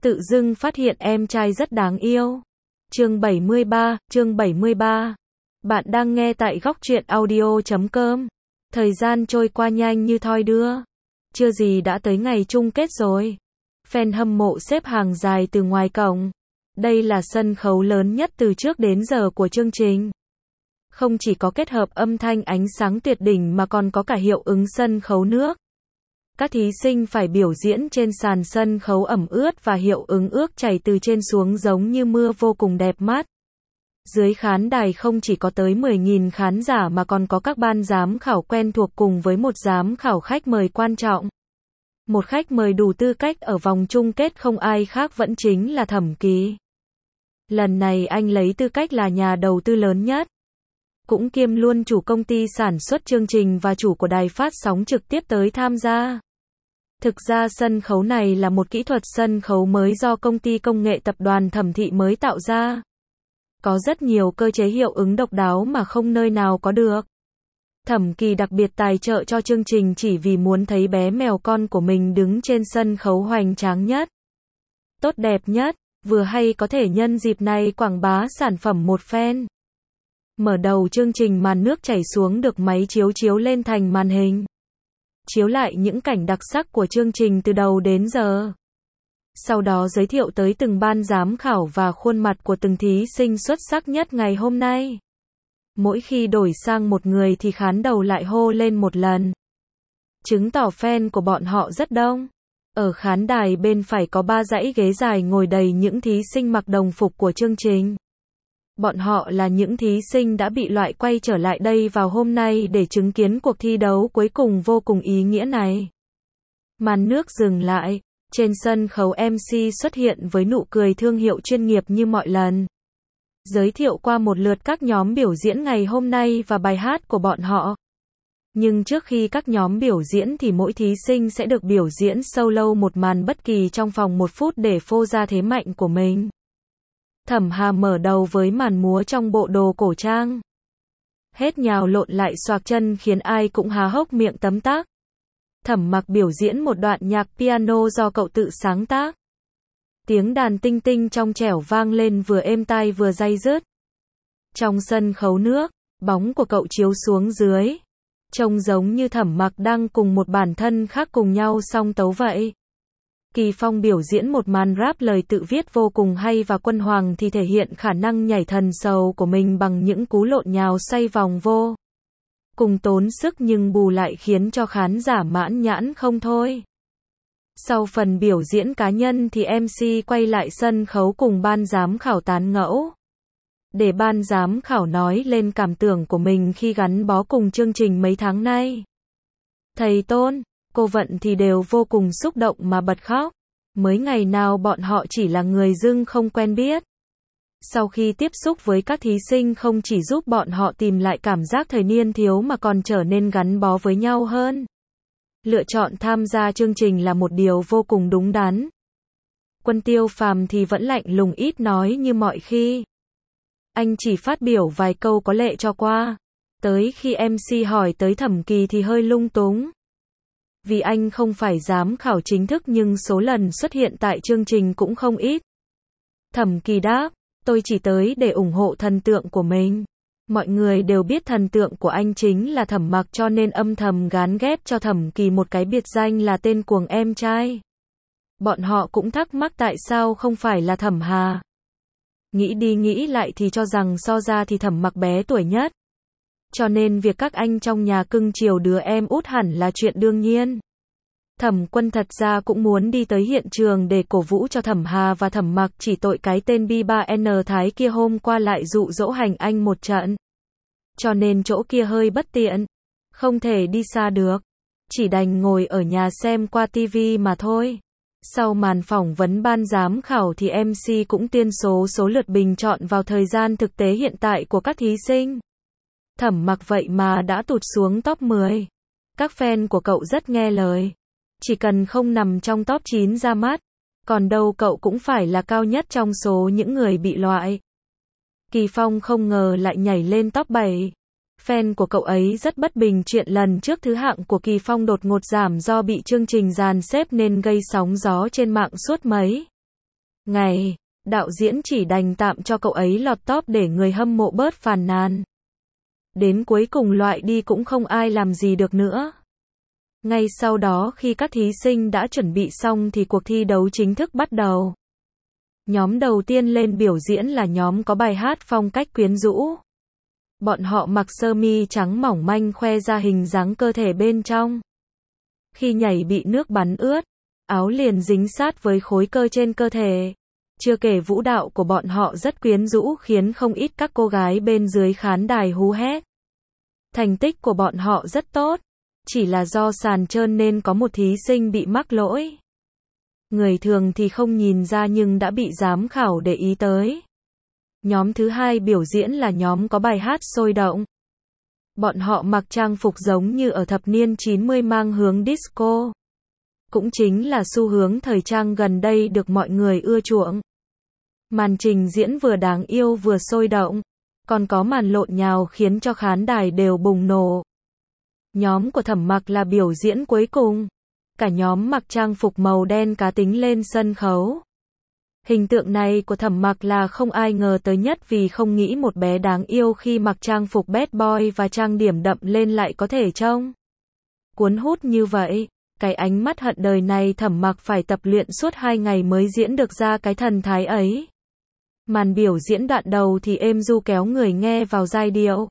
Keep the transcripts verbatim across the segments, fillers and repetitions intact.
Tự dưng phát hiện em trai rất đáng yêu. Chương bảy mươi ba, chương bảy mươi ba. Bạn đang nghe tại góc truyện audio chấm com. Thời gian trôi qua nhanh như thoi đưa. Chưa gì đã tới ngày chung kết rồi. Fan hâm mộ xếp hàng dài từ ngoài cổng. Đây là sân khấu lớn nhất từ trước đến giờ của chương trình. Không chỉ có kết hợp âm thanh ánh sáng tuyệt đỉnh mà còn có cả hiệu ứng sân khấu nước. Các thí sinh phải biểu diễn trên sàn sân khấu ẩm ướt và hiệu ứng ướt chảy từ trên xuống giống như mưa vô cùng đẹp mắt. Dưới khán đài không chỉ có tới mười nghìn khán giả mà còn có các ban giám khảo quen thuộc cùng với một giám khảo khách mời quan trọng. Một khách mời đủ tư cách ở vòng chung kết không ai khác vẫn chính là Thẩm Kỳ. Lần này anh lấy tư cách là nhà đầu tư lớn nhất, cũng kiêm luôn chủ công ty sản xuất chương trình và chủ của đài phát sóng trực tiếp tới tham gia. Thực ra sân khấu này là một kỹ thuật sân khấu mới do công ty công nghệ tập đoàn Thẩm Thị mới tạo ra. Có rất nhiều cơ chế hiệu ứng độc đáo mà không nơi nào có được. Thẩm Kỳ đặc biệt tài trợ cho chương trình chỉ vì muốn thấy bé mèo con của mình đứng trên sân khấu hoành tráng nhất, tốt đẹp nhất, vừa hay có thể nhân dịp này quảng bá sản phẩm một phen. Mở đầu chương trình màn nước chảy xuống được máy chiếu chiếu lên thành màn hình, chiếu lại những cảnh đặc sắc của chương trình từ đầu đến giờ. Sau đó giới thiệu tới từng ban giám khảo và khuôn mặt của từng thí sinh xuất sắc nhất ngày hôm nay. Mỗi khi đổi sang một người thì khán đầu lại hô lên một lần, chứng tỏ fan của bọn họ rất đông. Ở khán đài bên phải có ba dãy ghế dài ngồi đầy những thí sinh mặc đồng phục của chương trình. Bọn họ là những thí sinh đã bị loại quay trở lại đây vào hôm nay để chứng kiến cuộc thi đấu cuối cùng vô cùng ý nghĩa này. Màn nước dừng lại, trên sân khấu em xê xuất hiện với nụ cười thương hiệu chuyên nghiệp như mọi lần. Giới thiệu qua một lượt các nhóm biểu diễn ngày hôm nay và bài hát của bọn họ. Nhưng trước khi các nhóm biểu diễn thì mỗi thí sinh sẽ được biểu diễn solo một màn bất kỳ trong vòng một phút để phô ra thế mạnh của mình. Thẩm Hà mở đầu với màn múa trong bộ đồ cổ trang. Hết nhào lộn lại xoạc chân khiến ai cũng há hốc miệng tấm tắc. Thẩm Mặc biểu diễn một đoạn nhạc piano do cậu tự sáng tác. Tiếng đàn tinh tinh trong trẻo vang lên vừa êm tai vừa day dứt. Trong sân khấu nước, bóng của cậu chiếu xuống dưới, trông giống như Thẩm Mặc đang cùng một bản thân khác cùng nhau song tấu vậy. Kỳ Phong biểu diễn một màn rap lời tự viết vô cùng hay và Quân Hoàng thì thể hiện khả năng nhảy thần sầu của mình bằng những cú lộn nhào xoay vòng vô cùng tốn sức nhưng bù lại khiến cho khán giả mãn nhãn không thôi. Sau phần biểu diễn cá nhân thì em xê quay lại sân khấu cùng ban giám khảo tán gẫu, để ban giám khảo nói lên cảm tưởng của mình khi gắn bó cùng chương trình mấy tháng nay. Thầy Tôn, cô Vận thì đều vô cùng xúc động mà bật khóc. Mới ngày nào bọn họ chỉ là người dưng không quen biết. Sau khi tiếp xúc với các thí sinh không chỉ giúp bọn họ tìm lại cảm giác thời niên thiếu mà còn trở nên gắn bó với nhau hơn. Lựa chọn tham gia chương trình là một điều vô cùng đúng đắn. Quân Tiêu Phàm thì vẫn lạnh lùng ít nói như mọi khi. Anh chỉ phát biểu vài câu có lệ cho qua. Tới khi em xê hỏi tới Thẩm Kỳ thì hơi lung túng. Vì anh không phải giám khảo chính thức nhưng số lần xuất hiện tại chương trình cũng không ít. Thẩm Kỳ đáp, tôi chỉ tới để ủng hộ thần tượng của mình. Mọi người đều biết thần tượng của anh chính là Thẩm Mặc cho nên âm thầm gán ghép cho Thẩm Kỳ một cái biệt danh là tên cuồng em trai. Bọn họ cũng thắc mắc tại sao không phải là Thẩm Hà. Nghĩ đi nghĩ lại thì cho rằng so ra thì Thẩm Mặc bé tuổi nhất. Cho nên việc các anh trong nhà cưng chiều đứa em út hẳn là chuyện đương nhiên. Thẩm Quân thật ra cũng muốn đi tới hiện trường để cổ vũ cho Thẩm Hà và Thẩm Mặc, chỉ tội cái tên bi ba en Thái kia hôm qua lại dụ dỗ hành anh một trận. Cho nên chỗ kia hơi bất tiện, không thể đi xa được, chỉ đành ngồi ở nhà xem qua tivi mà thôi. Sau màn phỏng vấn ban giám khảo thì em xê cũng tuyên số số lượt bình chọn vào thời gian thực tế hiện tại của các thí sinh. Thẩm Mặc vậy mà đã tụt xuống top mười. Các fan của cậu rất nghe lời. Chỉ cần không nằm trong top chín ra mắt, còn đâu cậu cũng phải là cao nhất trong số những người bị loại. Kỳ Phong không ngờ lại nhảy lên top bảy. Fan của cậu ấy rất bất bình chuyện lần trước thứ hạng của Kỳ Phong đột ngột giảm do bị chương trình dàn xếp nên gây sóng gió trên mạng suốt mấy ngày, đạo diễn chỉ đành tạm cho cậu ấy lọt top để người hâm mộ bớt phàn nàn. Đến cuối cùng loại đi cũng không ai làm gì được nữa. Ngay sau đó khi các thí sinh đã chuẩn bị xong thì cuộc thi đấu chính thức bắt đầu. Nhóm đầu tiên lên biểu diễn là nhóm có bài hát phong cách quyến rũ. Bọn họ mặc sơ mi trắng mỏng manh khoe ra hình dáng cơ thể bên trong. Khi nhảy bị nước bắn ướt, áo liền dính sát với khối cơ trên cơ thể. Chưa kể vũ đạo của bọn họ rất quyến rũ khiến không ít các cô gái bên dưới khán đài hú hét. Thành tích của bọn họ rất tốt, chỉ là do sàn trơn nên có một thí sinh bị mắc lỗi. Người thường thì không nhìn ra nhưng đã bị giám khảo để ý tới. Nhóm thứ hai biểu diễn là nhóm có bài hát sôi động. Bọn họ mặc trang phục giống như ở thập niên chín mươi mang hướng disco. Cũng chính là xu hướng thời trang gần đây được mọi người ưa chuộng. Màn trình diễn vừa đáng yêu vừa sôi động, còn có màn lộn nhào khiến cho khán đài đều bùng nổ. Nhóm của Thẩm Mặc là biểu diễn cuối cùng. Cả nhóm mặc trang phục màu đen cá tính lên sân khấu. Hình tượng này của Thẩm Mặc là không ai ngờ tới nhất vì không nghĩ một bé đáng yêu khi mặc trang phục bad boy và trang điểm đậm lên lại có thể trông cuốn hút như vậy. Cái ánh mắt hận đời này Thẩm Mặc phải tập luyện suốt hai ngày mới diễn được ra cái thần thái ấy. Màn biểu diễn đoạn đầu thì êm du kéo người nghe vào giai điệu.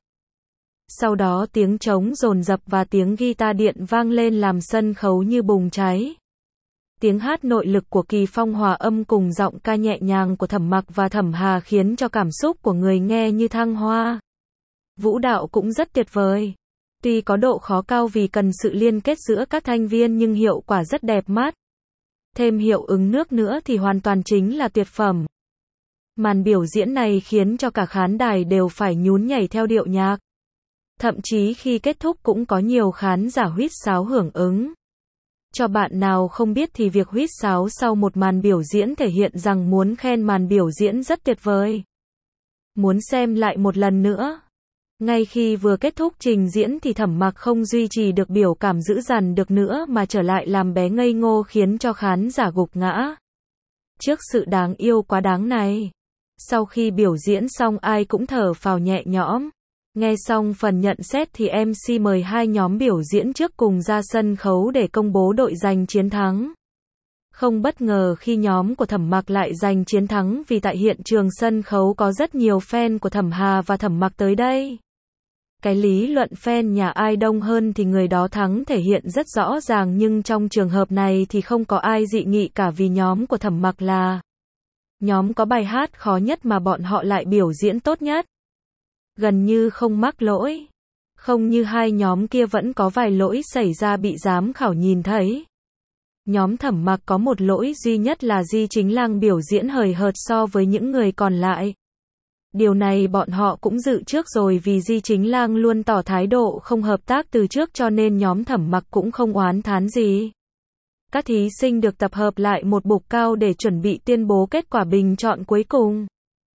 Sau đó tiếng trống dồn dập và tiếng guitar điện vang lên làm sân khấu như bùng cháy. Tiếng hát nội lực của Kỳ Phong hòa âm cùng giọng ca nhẹ nhàng của Thẩm Mặc và Thẩm Hà khiến cho cảm xúc của người nghe như thăng hoa. Vũ đạo cũng rất tuyệt vời. Tuy có độ khó cao vì cần sự liên kết giữa các thành viên nhưng hiệu quả rất đẹp mắt. Thêm hiệu ứng nước nữa thì hoàn toàn chính là tuyệt phẩm. Màn biểu diễn này khiến cho cả khán đài đều phải nhún nhảy theo điệu nhạc. Thậm chí khi kết thúc cũng có nhiều khán giả huýt sáo hưởng ứng. Cho bạn nào không biết thì việc huýt sáo sau một màn biểu diễn thể hiện rằng muốn khen màn biểu diễn rất tuyệt vời. Muốn xem lại một lần nữa. Ngay khi vừa kết thúc trình diễn thì Thẩm Mặc không duy trì được biểu cảm dữ dằn được nữa mà trở lại làm bé ngây ngô khiến cho khán giả gục ngã. Trước sự đáng yêu quá đáng này. Sau khi biểu diễn xong ai cũng thở phào nhẹ nhõm. Nghe xong phần nhận xét thì em xê mời hai nhóm biểu diễn trước cùng ra sân khấu để công bố đội giành chiến thắng. Không bất ngờ khi nhóm của Thẩm Mặc lại giành chiến thắng vì tại hiện trường sân khấu có rất nhiều fan của Thẩm Hà và Thẩm Mặc tới đây. Cái lý luận fan nhà ai đông hơn thì người đó thắng thể hiện rất rõ ràng nhưng trong trường hợp này thì không có ai dị nghị cả vì nhóm của Thẩm Mặc là nhóm có bài hát khó nhất mà bọn họ lại biểu diễn tốt nhất. Gần như không mắc lỗi. Không như hai nhóm kia vẫn có vài lỗi xảy ra bị giám khảo nhìn thấy. Nhóm Thẩm Mặc có một lỗi duy nhất là Di Chính Lang biểu diễn hời hợt so với những người còn lại. Điều này bọn họ cũng dự trước rồi vì Di Chính Lang luôn tỏ thái độ không hợp tác từ trước cho nên nhóm Thẩm Mặc cũng không oán thán gì. Các thí sinh được tập hợp lại một bục cao để chuẩn bị tuyên bố kết quả bình chọn cuối cùng.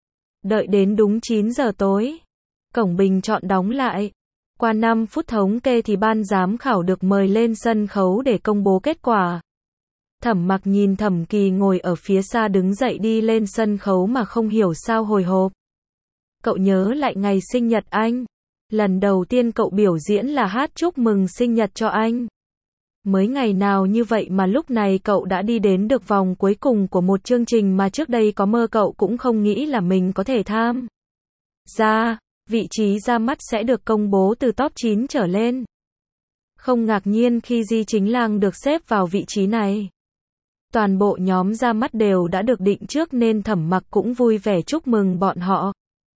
Đợi đến đúng chín giờ tối. Cổng bình chọn đóng lại. Qua năm phút thống kê thì ban giám khảo được mời lên sân khấu để công bố kết quả. Thẩm Mặc nhìn Thẩm Kỳ ngồi ở phía xa đứng dậy đi lên sân khấu mà không hiểu sao hồi hộp. Cậu nhớ lại ngày sinh nhật anh. Lần đầu tiên cậu biểu diễn là hát chúc mừng sinh nhật cho anh. Mới ngày nào như vậy mà lúc này cậu đã đi đến được vòng cuối cùng của một chương trình mà trước đây có mơ cậu cũng không nghĩ là mình có thể tham gia. Vị trí ra mắt sẽ được công bố từ top chín trở lên. Không ngạc nhiên khi Di Chính Lang được xếp vào vị trí này. Toàn bộ nhóm ra mắt đều đã được định trước nên Thẩm Mặc cũng vui vẻ chúc mừng bọn họ.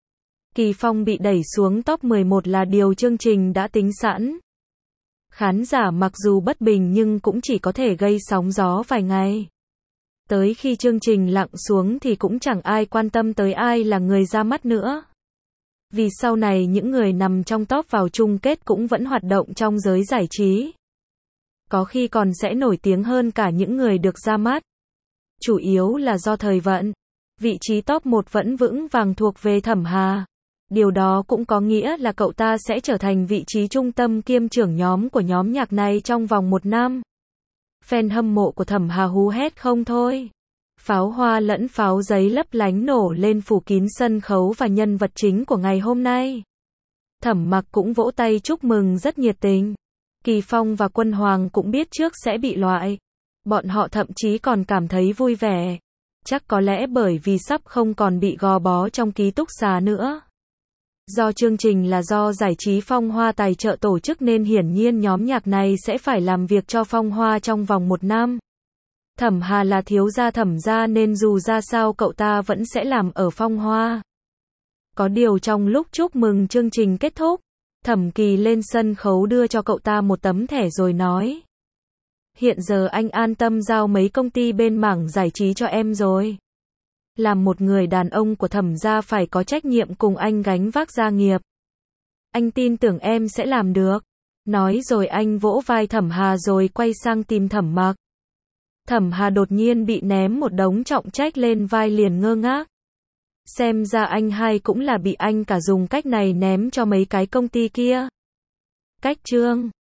Kỳ Phong bị đẩy xuống top mười một là điều chương trình đã tính sẵn. Khán giả mặc dù bất bình nhưng cũng chỉ có thể gây sóng gió vài ngày. Tới khi chương trình lặng xuống thì cũng chẳng ai quan tâm tới ai là người ra mắt nữa. Vì sau này những người nằm trong top vào chung kết cũng vẫn hoạt động trong giới giải trí. Có khi còn sẽ nổi tiếng hơn cả những người được ra mắt. Chủ yếu là do thời vận. Vị trí top một vẫn vững vàng thuộc về Thẩm Hà. Điều đó cũng có nghĩa là cậu ta sẽ trở thành vị trí trung tâm kiêm trưởng nhóm của nhóm nhạc này trong vòng một năm. Fan hâm mộ của Thẩm Hà hú hét không thôi. Pháo hoa lẫn pháo giấy lấp lánh nổ lên phủ kín sân khấu và nhân vật chính của ngày hôm nay. Thẩm Mặc cũng vỗ tay chúc mừng rất nhiệt tình. Kỳ Phong và Quân Hoàng cũng biết trước sẽ bị loại. Bọn họ thậm chí còn cảm thấy vui vẻ. Chắc có lẽ bởi vì sắp không còn bị gò bó trong ký túc xá nữa. Do chương trình là do giải trí Phong Hoa tài trợ tổ chức nên hiển nhiên nhóm nhạc này sẽ phải làm việc cho Phong Hoa trong vòng một năm. Thẩm Hà là thiếu gia Thẩm gia nên dù ra sao cậu ta vẫn sẽ làm ở Phong Hoa. Có điều trong lúc chúc mừng chương trình kết thúc, Thẩm Kỳ lên sân khấu đưa cho cậu ta một tấm thẻ rồi nói. Hiện giờ anh an tâm giao mấy công ty bên mảng giải trí cho em rồi. Làm một người đàn ông của Thẩm gia phải có trách nhiệm cùng anh gánh vác gia nghiệp. Anh tin tưởng em sẽ làm được. Nói rồi anh vỗ vai Thẩm Hà rồi quay sang tìm Thẩm Mặc. Thẩm Hà đột nhiên bị ném một đống trọng trách lên vai liền ngơ ngác. Xem ra anh hai cũng là bị anh cả dùng cách này ném cho mấy cái công ty kia. Cách chương